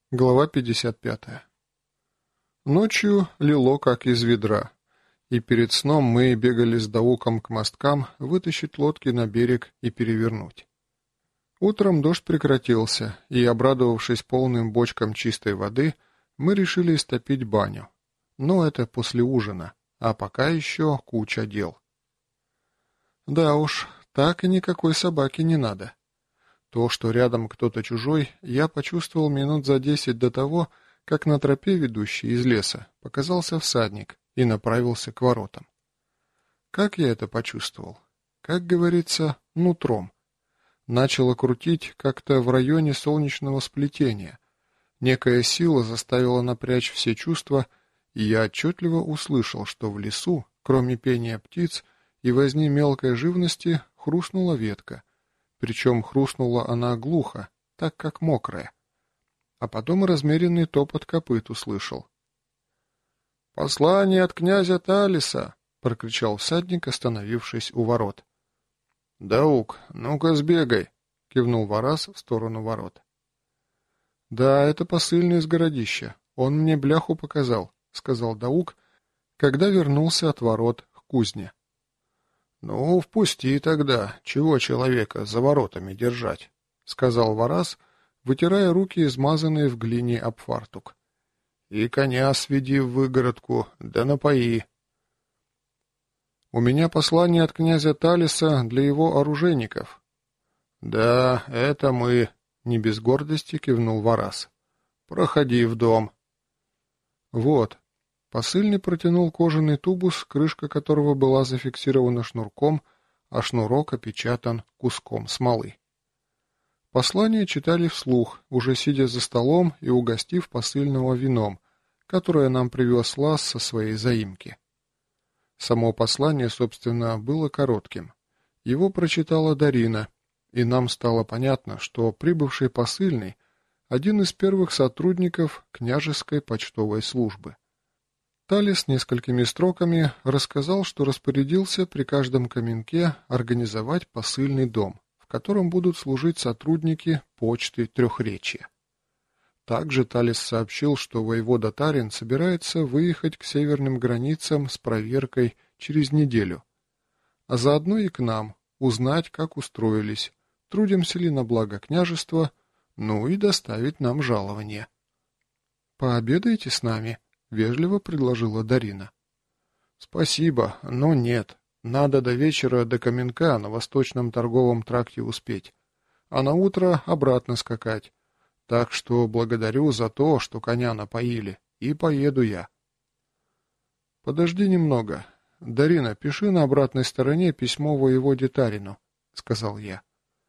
Глава 55. Ночью лило как из ведра, и перед сном мы бегали с Дауком к мосткам вытащить лодки на берег и перевернуть. Утром дождь прекратился, и, обрадовавшись полным бочкам чистой воды, мы решили истопить баню. Но это после ужина, а пока еще куча дел. Да уж, так и никакой собаки не надо. То, что рядом кто-то чужой, я почувствовал минут за 10 до того, как на тропе, ведущей из леса, показался всадник и направился к воротам. Как я это почувствовал? Как говорится, нутром. Начало крутить как-то в районе солнечного сплетения. Некая сила заставила напрячь все чувства, и я отчетливо услышал, что в лесу, кроме пения птиц и возни мелкой живности, хрустнула ветка. Причем хрустнула она глухо, так как мокрая. А потом размеренный топот копыт услышал. «Послание от князя Талиса!» — прокричал всадник, остановившись у ворот. «Даук, ну-ка сбегай!» — кивнул Вараз в сторону ворот. «Да, это посыльный из городища. Он мне бляху показал», — сказал Даук, когда вернулся от ворот к кузне. «Ну, впусти тогда, чего человека за воротами держать», — сказал Вараз, вытирая руки, измазанные в глине об фартук. «И коня сведи в выгородку, да напои». «У меня послание от князя Талиса для его оружейников». «Да, это мы», — не без гордости кивнул Вараз. «Проходи в дом». «Вот». Посыльный протянул кожаный тубус, крышка которого была зафиксирована шнурком, а шнурок опечатан куском смолы. Послание читали вслух, уже сидя за столом и угостив посыльного вином, которое нам привез Лас со своей заимки. Само послание, собственно, было коротким. Его прочитала Дарина, и нам стало понятно, что прибывший посыльный — один из первых сотрудников княжеской почтовой службы. Талис несколькими строками рассказал, что распорядился при каждом каменке организовать посыльный дом, в котором будут служить сотрудники почты Трехречья. Также Талис сообщил, что воевода Тарин собирается выехать к северным границам с проверкой через неделю, а заодно и к нам, узнать, как устроились, трудимся ли на благо княжества, ну и доставить нам жалование. «Пообедаете с нами?» — вежливо предложила Дарина. «Спасибо, но нет. Надо до вечера до Каменка на Восточном торговом тракте успеть, а на утро обратно скакать. Так что благодарю за то, что коня напоили, и поеду я». «Подожди немного. Дарина, пиши на обратной стороне письмо воеводе Тарину», — сказал я.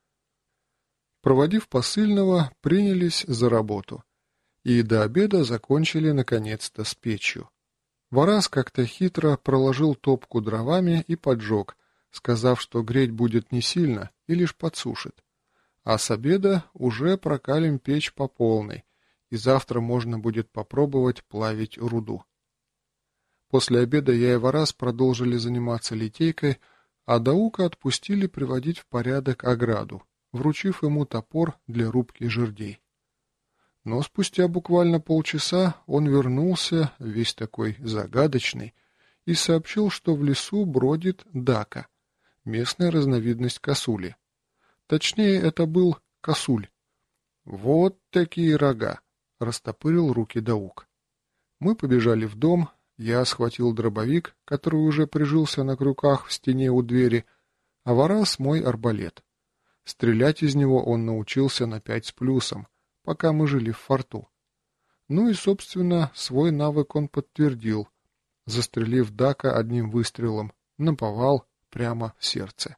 Проводив посыльного, принялись за работу. И до обеда закончили наконец-то с печью. Вараз как-то хитро проложил топку дровами и поджег, сказав, что греть будет не сильно и лишь подсушит. А с обеда уже прокалим печь по полной, и завтра можно будет попробовать плавить руду. После обеда я и Вараз продолжили заниматься литейкой, а Даука отпустили приводить в порядок ограду, вручив ему топор для рубки жердей. Но спустя буквально полчаса он вернулся, весь такой загадочный, и сообщил, что в лесу бродит дака, местная разновидность косули. Точнее, это был косуль. «Вот такие рога!» — растопырил руки Даук. Мы побежали в дом, я схватил дробовик, который уже прижился на крюках в стене у двери, а Вараз мой арбалет. Стрелять из него он научился на 5 с плюсом, пока мы жили в форту. Ну и, собственно, свой навык он подтвердил, застрелив дака одним выстрелом, наповал прямо в сердце.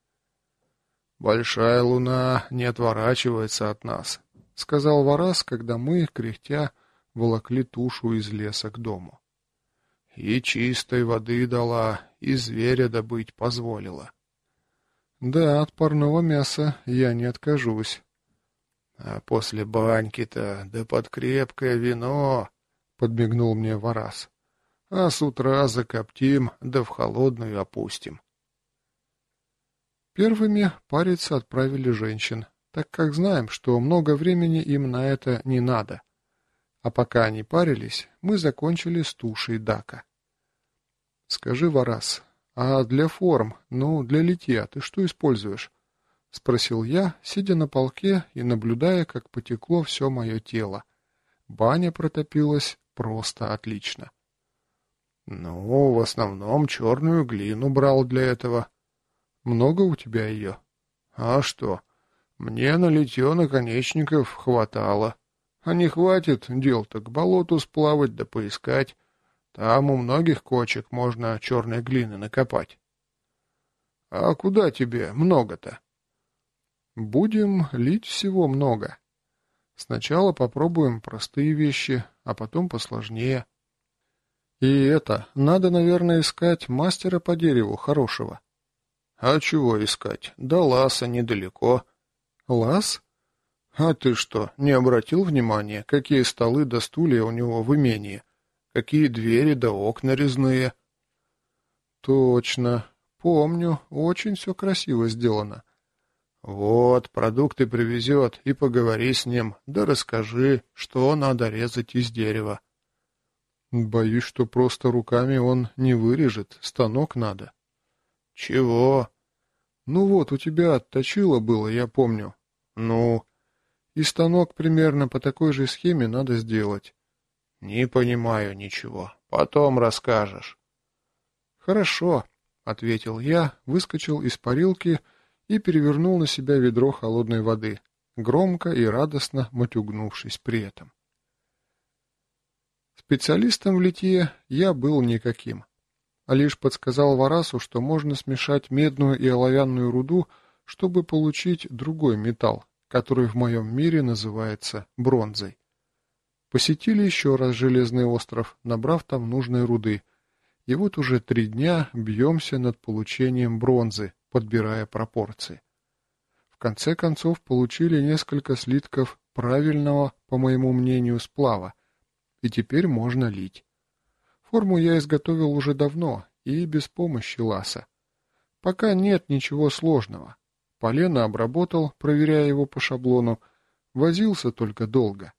«Большая луна не отворачивается от нас», — сказал Вараз, когда мы, кряхтя, волокли тушу из леса к дому. «И чистой воды дала, и зверя добыть позволила». «Да, от парного мяса я не откажусь». «А после баньки-то, да под крепкое вино», — подмигнул мне Вараз. «А с утра закоптим, да в холодную опустим». Первыми париться отправили женщин, так как знаем, что много времени им на это не надо. А пока они парились, мы закончили с тушей дака. «Скажи, Варас, а для форм, ну, для литья ты что используешь?» — спросил я, сидя на полке и наблюдая, как потекло все мое тело. Баня протопилась просто отлично. «Ну, в основном черную глину брал для этого. Много у тебя ее?» «А что? Мне на литье наконечников хватало. А не хватит дел-то к болоту сплавать да поискать. Там у многих кочек можно черной глины накопать». «А куда тебе много-то?» «Будем лить всего много. Сначала попробуем простые вещи, а потом посложнее. И это, надо, наверное, искать мастера по дереву хорошего». «А чего искать? До ласа недалеко». «Лаз? А ты что, не обратил внимания, какие столы да стулья у него в имении? Какие двери да окна резные?» «Точно. Помню. Очень все красиво сделано». «Вот, продукты привезет, и поговори с ним, да расскажи, что надо резать из дерева». «Боюсь, что просто руками он не вырежет, станок надо». «Чего?» «Ну вот, у тебя отточило было, я помню». «Ну?» «И станок примерно по такой же схеме надо сделать». «Не понимаю ничего. Потом расскажешь». «Хорошо», — ответил я, выскочил из парилки и перевернул на себя ведро холодной воды, громко и радостно матюгнувшись при этом. Специалистом в литье я был никаким, а лишь подсказал Варасу, что можно смешать медную и оловянную руду, чтобы получить другой металл, который в моем мире называется бронзой. Посетили еще раз Железный остров, набрав там нужной руды, и вот уже 3 дня бьемся над получением бронзы, подбирая пропорции. В конце концов получили несколько слитков правильного, по моему мнению, сплава, и теперь можно лить. Форму я изготовил уже давно и без помощи ласа. Пока нет ничего сложного. Полено обработал, проверяя его по шаблону, возился только долго.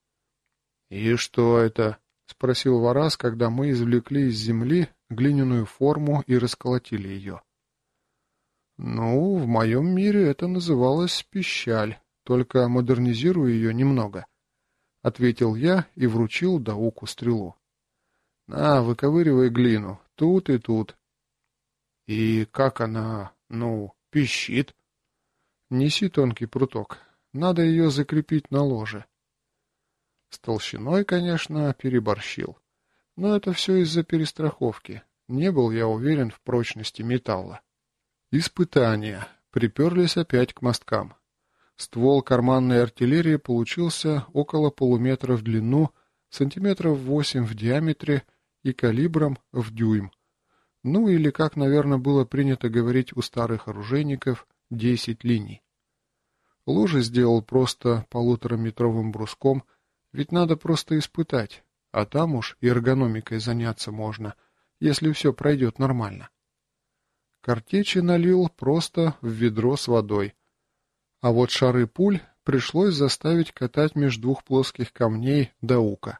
— И что это? — спросил Варас, когда мы извлекли из земли глиняную форму и расколотили ее. — Ну, в моем мире это называлось пищаль, только модернизирую ее немного, — ответил я и вручил Дауку стрелу. — На, выковыривай глину, тут и тут. — И как она, ну, пищит? — Неси тонкий пруток, надо ее закрепить на ложе. С толщиной, конечно, переборщил. Но это все из-за перестраховки. Не был я уверен в прочности металла. Испытания. Приперлись опять к мосткам. Ствол карманной артиллерии получился около полуметра в длину, сантиметров 8 в диаметре и калибром в дюйм. Ну или, как, наверное, было принято говорить у старых оружейников, 10 линий. Ложе сделал просто 1,5-метровым бруском, ведь надо просто испытать, а там уж и эргономикой заняться можно, если все пройдет нормально. Картечи налил просто в ведро с водой. А вот шары пуль пришлось заставить катать меж 2 плоских камней Даука.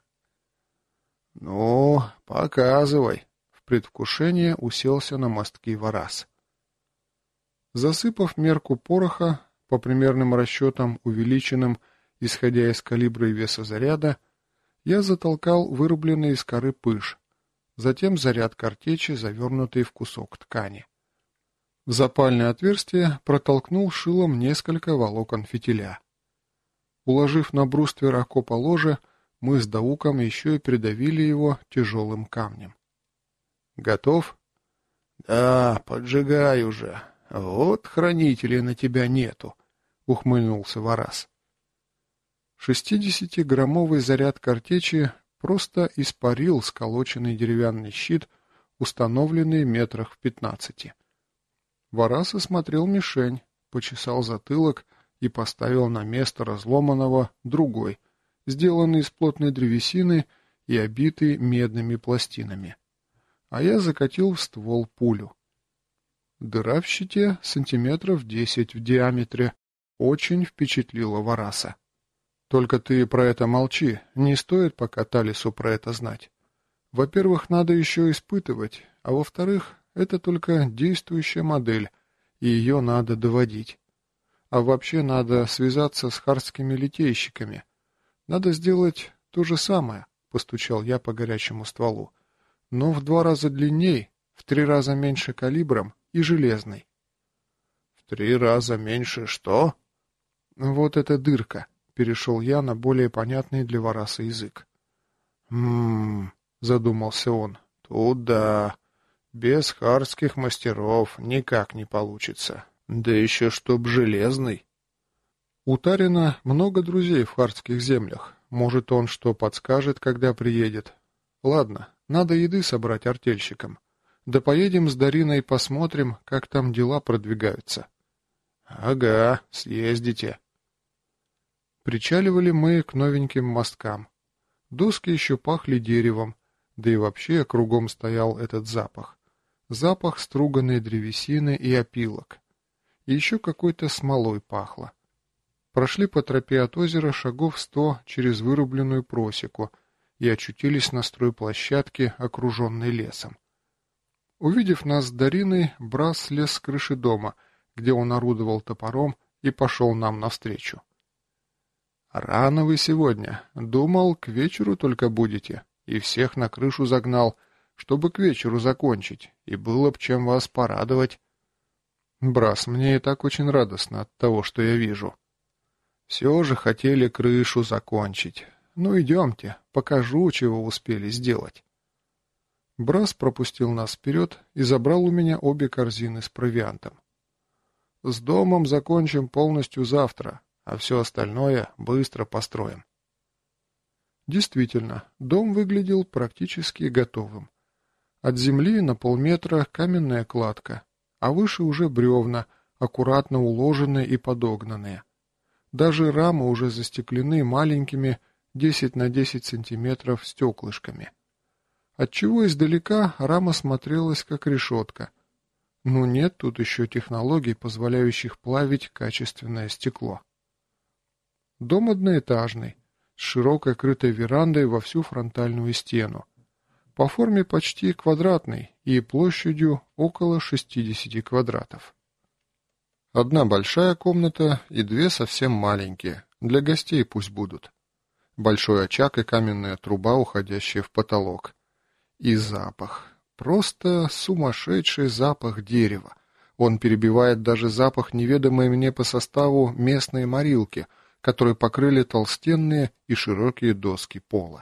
— Ну, показывай. В предвкушении уселся на мостки Варас. Засыпав мерку пороха, по примерным расчетам увеличенным, исходя из калибра и веса заряда, я затолкал вырубленный из коры пыш, затем заряд картечи, завернутый в кусок ткани. В запальное отверстие протолкнул шилом несколько волокон фитиля. Уложив на бруствер окопа ложе, мы с Дауком еще и придавили его тяжелым камнем. «Готов?» «Да, поджигай уже. Вот хранителей на тебя нету», — ухмыльнулся Варас. 60-граммовый заряд картечи просто испарил сколоченный деревянный щит, установленный метрах в 15. Варас осмотрел мишень, почесал затылок и поставил на место разломанного другой, сделанный из плотной древесины и обитый медными пластинами. А я закатил в ствол пулю. Дыра в щите сантиметров 10 в диаметре очень впечатлила Вараса. Только ты про это молчи, не стоит пока Талису про это знать. Во-первых, надо еще испытывать, а во-вторых, это только действующая модель, и ее надо доводить. А вообще надо связаться с харскими литейщиками. Надо сделать то же самое, постучал я по горячему стволу, но в 2 раза длинней, в 3 раза меньше калибром и железной. В 3 раза меньше что? Вот эта дырка, перешел я на более понятный для Вараса язык. Задумался он. Тут да, без харских мастеров никак не получится. Да еще чтоб железный. У Тарина много друзей в харских землях. Может, он что подскажет, когда приедет. Ладно, надо еды собрать артельщикам. Да поедем с Дариной посмотрим, как там дела продвигаются. Ага, съездите. Причаливали мы к новеньким мосткам. Доски еще пахли деревом, да и вообще кругом стоял этот запах. Запах струганной древесины и опилок. И еще какой-то смолой пахло. Прошли по тропе от озера шагов 100 через вырубленную просеку и очутились на стройплощадке, окруженной лесом. Увидев нас с Дариной, Брас слез с крыши дома, где он орудовал топором, и пошел нам навстречу. «Рано вы сегодня. Думал, к вечеру только будете, и всех на крышу загнал, чтобы к вечеру закончить, и было б чем вас порадовать». «Брас, мне и так очень радостно от того, что я вижу». «Все же хотели крышу закончить. Ну, идемте, покажу, чего успели сделать». Брас пропустил нас вперед и забрал у меня обе корзины с провиантом. «С домом закончим полностью завтра, а все остальное быстро построим». Действительно, дом выглядел практически готовым. От земли на полметра каменная кладка, а выше уже бревна, аккуратно уложенные и подогнанные. Даже рамы уже застеклены маленькими 10 на 10 сантиметров стеклышками. Отчего издалека рама смотрелась как решетка. Но нет тут еще технологий, позволяющих плавить качественное стекло. Дом одноэтажный, с широкой крытой верандой во всю фронтальную стену. По форме почти квадратный и площадью около 60 квадратов. Одна большая комната и 2 совсем маленькие, для гостей пусть будут. Большой очаг и каменная труба, уходящая в потолок. И запах. Просто сумасшедший запах дерева. Он перебивает даже запах неведомой мне по составу местной морилки, которой покрыли толстенные и широкие доски пола.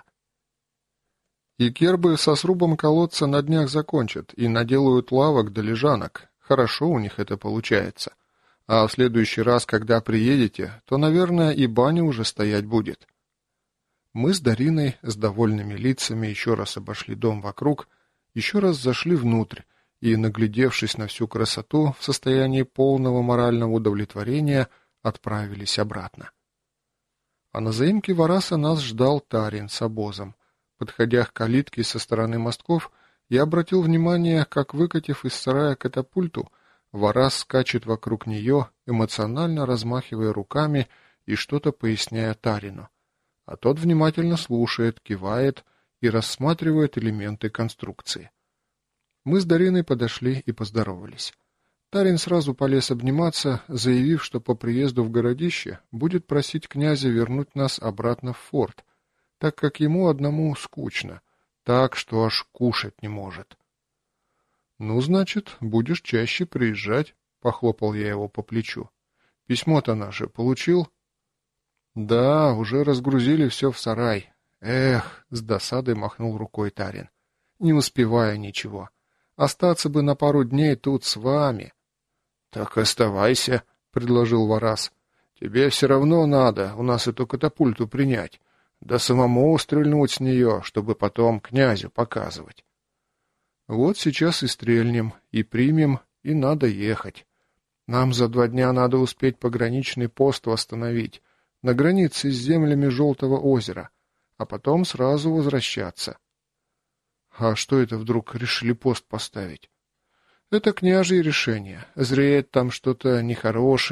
И кербы со срубом колодца на днях закончат и наделают лавок да лежанок. Хорошо у них это получается. А в следующий раз, когда приедете, то, наверное, и баня уже стоять будет. Мы с Дариной с довольными лицами еще раз обошли дом вокруг, еще раз зашли внутрь и, наглядевшись на всю красоту, в состоянии полного морального удовлетворения, отправились обратно. А на заимке Вараса нас ждал Тарин с обозом. Подходя к калитке со стороны мостков, я обратил внимание, как, выкатив из сарая катапульту, Варас скачет вокруг нее, эмоционально размахивая руками и что-то поясняя Тарину. А тот внимательно слушает, кивает и рассматривает элементы конструкции. Мы с Дариной подошли и поздоровались. Тарин сразу полез обниматься, заявив, что по приезду в городище будет просить князя вернуть нас обратно в форт, так как ему одному скучно, так что аж кушать не может. «Ну, значит, будешь чаще приезжать», — похлопал я его по плечу. «Письмо-то наше получил?» «Да, уже разгрузили все в сарай». «Эх», — с досадой махнул рукой Тарин, — «не успевая ничего. Остаться бы на пару дней тут с вами». «Так оставайся», — предложил Варас. «Тебе все равно надо у нас эту катапульту принять, да самому стрельнуть с нее, чтобы потом князю показывать». «Вот сейчас и стрельнем, и примем, и надо ехать. Нам за 2 дня надо успеть пограничный пост восстановить на границе с землями Желтого озера, а потом сразу возвращаться». «А что это вдруг решили пост поставить?» «Это княжье решение. Зреет там что-то нехорошее,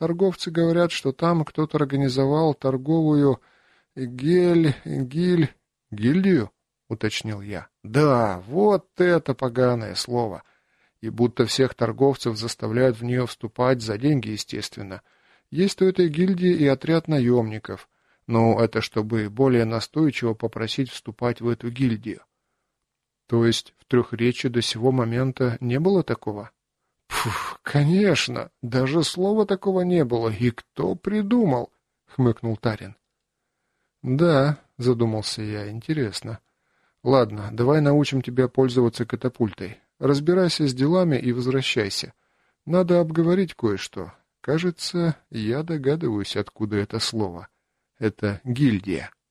торговцы говорят, что там кто-то организовал торговую гильдию, уточнил я. Да, вот это поганое слово. И будто всех торговцев заставляют в нее вступать за деньги, естественно. Есть у этой гильдии и отряд наемников. Но это чтобы более настойчиво попросить вступать в эту гильдию. То есть в Трехречье до сего момента не было такого? Пф, конечно, даже слова такого не было. И кто придумал? Хмыкнул Тарин. Да, задумался я, интересно. Ладно, давай научим тебя пользоваться катапультой. Разбирайся с делами и возвращайся. Надо обговорить кое-что. Кажется, я догадываюсь, откуда это слово. Это гильдия.